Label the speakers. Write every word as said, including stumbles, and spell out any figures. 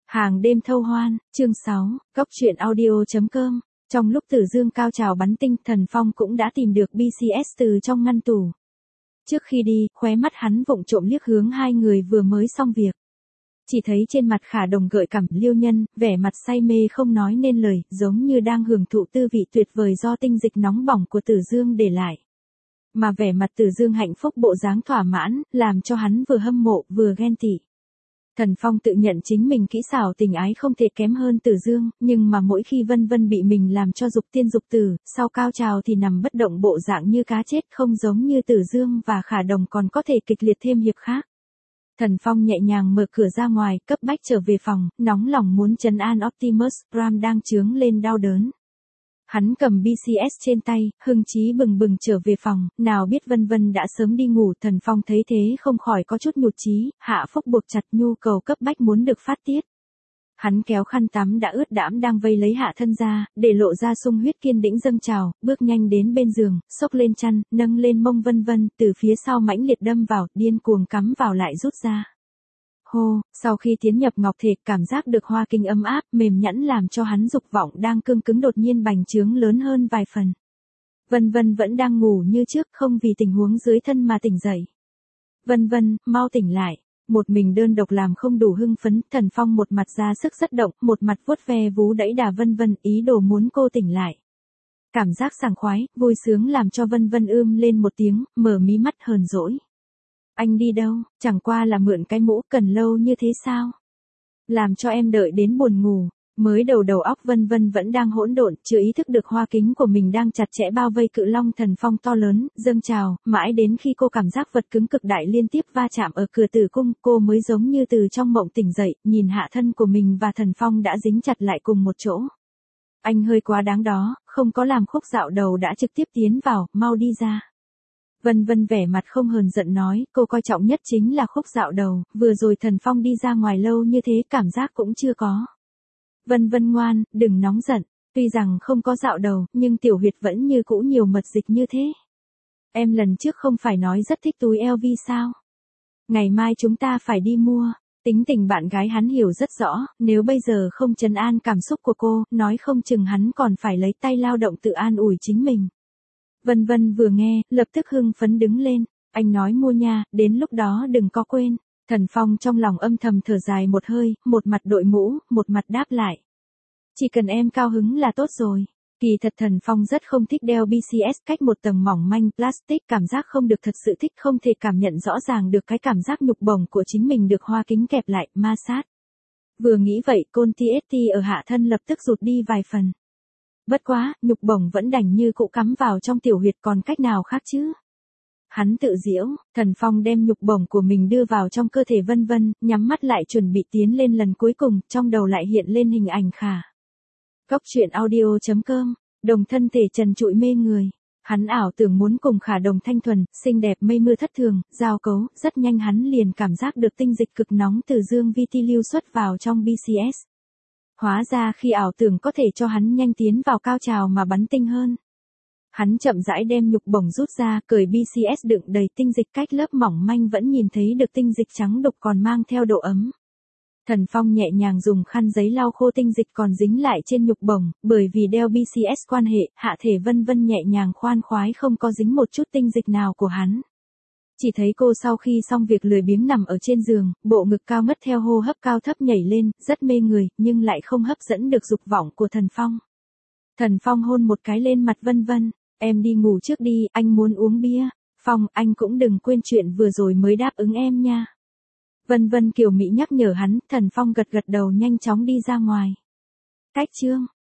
Speaker 1: Hàng đêm thâu hoan, chương sáu, Cóc truyện audio chấm com. Trong lúc Tử Dương cao trào bắn tinh, Thần Phong cũng đã tìm được bê xê ét từ trong ngăn tủ. Trước khi đi, khóe mắt hắn vụng trộm liếc hướng hai người vừa mới xong việc. Chỉ thấy trên mặt Khả Đồng gợi cảm, Liêu Nhân, vẻ mặt say mê không nói nên lời, giống như đang hưởng thụ tư vị tuyệt vời do tinh dịch nóng bỏng của Tử Dương để lại. Mà vẻ mặt Tử Dương hạnh phúc bộ dáng thỏa mãn, làm cho hắn vừa hâm mộ vừa ghen tị. Thần Phong tự nhận chính mình kỹ xảo tình ái không thể kém hơn Tử Dương, nhưng mà mỗi khi Vân Vân bị mình làm cho dục tiên dục tử, sau cao trào thì nằm bất động bộ dạng như cá chết, không giống như Tử Dương và Khả Đồng còn có thể kịch liệt thêm hiệp khác. Thần Phong nhẹ nhàng mở cửa ra ngoài, cấp bách trở về phòng, nóng lòng muốn trấn an Optimus Prime đang chướng lên đau đớn. Hắn cầm bê xê ét trên tay, hưng chí bừng bừng trở về phòng, nào biết Vân Vân đã sớm đi ngủ. Thần Phong thấy thế không khỏi có chút nhụt chí, hạ phúc buộc chặt nhu cầu cấp bách muốn được phát tiết. Hắn kéo khăn tắm đã ướt đãm đang vây lấy hạ thân ra, để lộ ra sung huyết kiên đĩnh dâng trào, bước nhanh đến bên giường, xốc lên chăn, nâng lên mông Vân Vân, từ phía sau mãnh liệt đâm vào, điên cuồng cắm vào lại rút ra. Hô, sau khi tiến nhập ngọc thể, cảm giác được hoa kinh ấm áp, mềm nhẵn làm cho hắn dục vọng đang cương cứng đột nhiên bành trướng lớn hơn vài phần. Vân Vân vẫn đang ngủ như trước, không vì tình huống dưới thân mà tỉnh dậy. Vân Vân, mau tỉnh lại. Một mình đơn độc làm không đủ hưng phấn, Thần Phong một mặt ra sức rất động, một mặt vuốt ve vú đẩy đà Vân Vân, ý đồ muốn cô tỉnh lại. Cảm giác sảng khoái, vui sướng làm cho Vân Vân ưm lên một tiếng, mở mí mắt hờn dỗi. Anh đi đâu, chẳng qua là mượn cái mũ, cần lâu như thế sao? Làm cho em đợi đến buồn ngủ. Mới đầu đầu óc Vân Vân vẫn đang hỗn độn, chưa ý thức được hoa kính của mình đang chặt chẽ bao vây cự long Thần Phong to lớn, dâng trào, mãi đến khi cô cảm giác vật cứng cực đại liên tiếp va chạm ở cửa tử cung, cô mới giống như từ trong mộng tỉnh dậy, nhìn hạ thân của mình và Thần Phong đã dính chặt lại cùng một chỗ. Anh hơi quá đáng đó, không có làm khúc dạo đầu đã trực tiếp tiến vào, mau đi ra. Vân Vân vẻ mặt không hờn giận nói, cô coi trọng nhất chính là khúc dạo đầu, vừa rồi Thần Phong đi ra ngoài lâu như thế cảm giác cũng chưa có. Vân Vân ngoan, đừng nóng giận, tuy rằng không có dạo đầu, nhưng tiểu huyệt vẫn như cũ nhiều mật dịch như thế. Em lần trước không phải nói rất thích túi lờ vê sao? Ngày mai chúng ta phải đi mua. Tính tình bạn gái hắn hiểu rất rõ, nếu bây giờ không trấn an cảm xúc của cô, nói không chừng hắn còn phải lấy tay lao động tự an ủi chính mình. Vân Vân vừa nghe, lập tức hưng phấn đứng lên, anh nói mua nha, đến lúc đó đừng có quên. Thần Phong trong lòng âm thầm thở dài một hơi, một mặt đội mũ, một mặt đáp lại. Chỉ cần em cao hứng là tốt rồi. Kỳ thật Thần Phong rất không thích đeo bê xê ét cách một tầng mỏng manh plastic, cảm giác không được thật sự thích, không thể cảm nhận rõ ràng được cái cảm giác nhục bổng của chính mình được hoa kính kẹp lại, ma sát. Vừa nghĩ vậy, côn tê ét tê ở hạ thân lập tức rụt đi vài phần. Bất quá, nhục bổng vẫn đành như cũ cắm vào trong tiểu huyệt, còn cách nào khác chứ? Hắn tự giễu, Thần Phong đem nhục bổng của mình đưa vào trong cơ thể Vân Vân, nhắm mắt lại chuẩn bị tiến lên lần cuối cùng, trong đầu lại hiện lên hình ảnh Khả. Cóc truyện audio chấm com, đồng thân thể trần trụi mê người. Hắn ảo tưởng muốn cùng Khả Đồng thanh thuần, xinh đẹp mây mưa thất thường, giao cấu, rất nhanh hắn liền cảm giác được tinh dịch cực nóng từ dương vi ti lưu xuất vào trong bê xê ét. Hóa ra khi ảo tưởng có thể cho hắn nhanh tiến vào cao trào mà bắn tinh hơn. Hắn chậm rãi đem nhục bổng rút ra, cởi bê xê ét đựng đầy tinh dịch cách lớp mỏng manh vẫn nhìn thấy được tinh dịch trắng đục còn mang theo độ ấm. Thần Phong nhẹ nhàng dùng khăn giấy lau khô tinh dịch còn dính lại trên nhục bổng, bởi vì đeo bê xê ét quan hệ, hạ thể Vân Vân nhẹ nhàng khoan khoái không có dính một chút tinh dịch nào của hắn. Chỉ thấy cô sau khi xong việc lười biếng nằm ở trên giường, bộ ngực cao ngất theo hô hấp cao thấp nhảy lên, rất mê người, nhưng lại không hấp dẫn được dục vọng của Thần Phong. Thần Phong hôn một cái lên mặt Vân Vân, em đi ngủ trước đi, anh muốn uống bia. Phong, anh cũng đừng quên chuyện vừa rồi mới đáp ứng em nha. Vân Vân kiều mỹ nhắc nhở hắn, Thần Phong gật gật đầu nhanh chóng đi ra ngoài. Cách chương